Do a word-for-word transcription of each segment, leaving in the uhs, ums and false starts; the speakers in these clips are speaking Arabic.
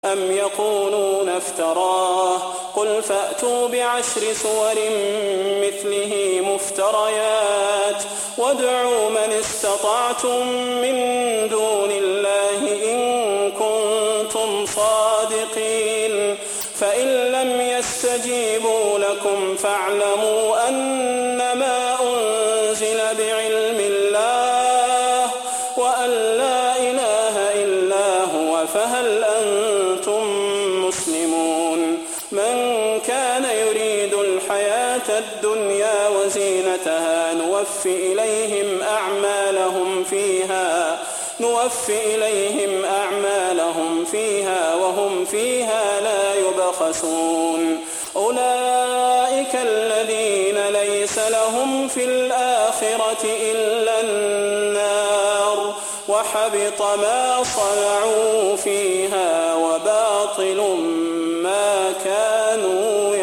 أم يقولون افتراه قل فأتوا بعشر سور مثله مفتريات وادعوا من استطعتم من دون الله إن كنتم صادقين فإن لم يستجيبوا لكم فاعلموا أنما أنزل بعلم الله وأن لا إله إلا هو فهل أنتم مسلمون من كان يريد الحياة الدنيا وزينتها نوفي إليهم أعمالهم فيها نوفي إليهم أعمالهم فيها وهم فيها لا يبخسون أولئك الذين ليس لهم في الآخرة إلا النار وحبط ما صنعوا فيها وباطل ما كانوا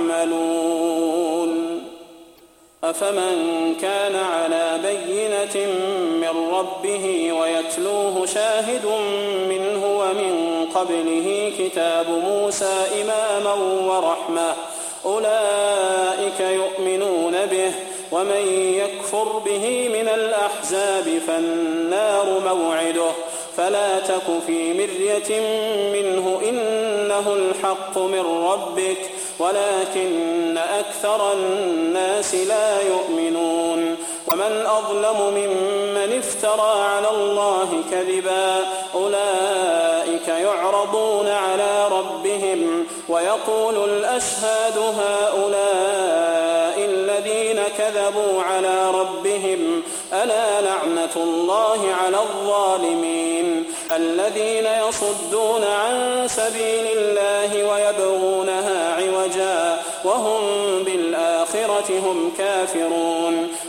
يعملون أفمن كان على بينة من ربه ويتلوه شاهد منه ومن قبله كتاب موسى إماما ورحمة أولئك يؤمنون به ومن يكفر به من الأحزاب فالنار موعده فلا تك في مرية منه إنه الحق من ربك ولكن أكثر الناس لا يؤمنون ومن أظلم ممن افترى على الله كذبا أولئك يعرضون على ربهم ويقول الأشهاد هؤلاء الذين كذبوا على ربهم ألا لعنة الله على الظالمين الذين يصدون عن سبيل الله ويبغونها عوجا وهم بالآخرة هم كافرون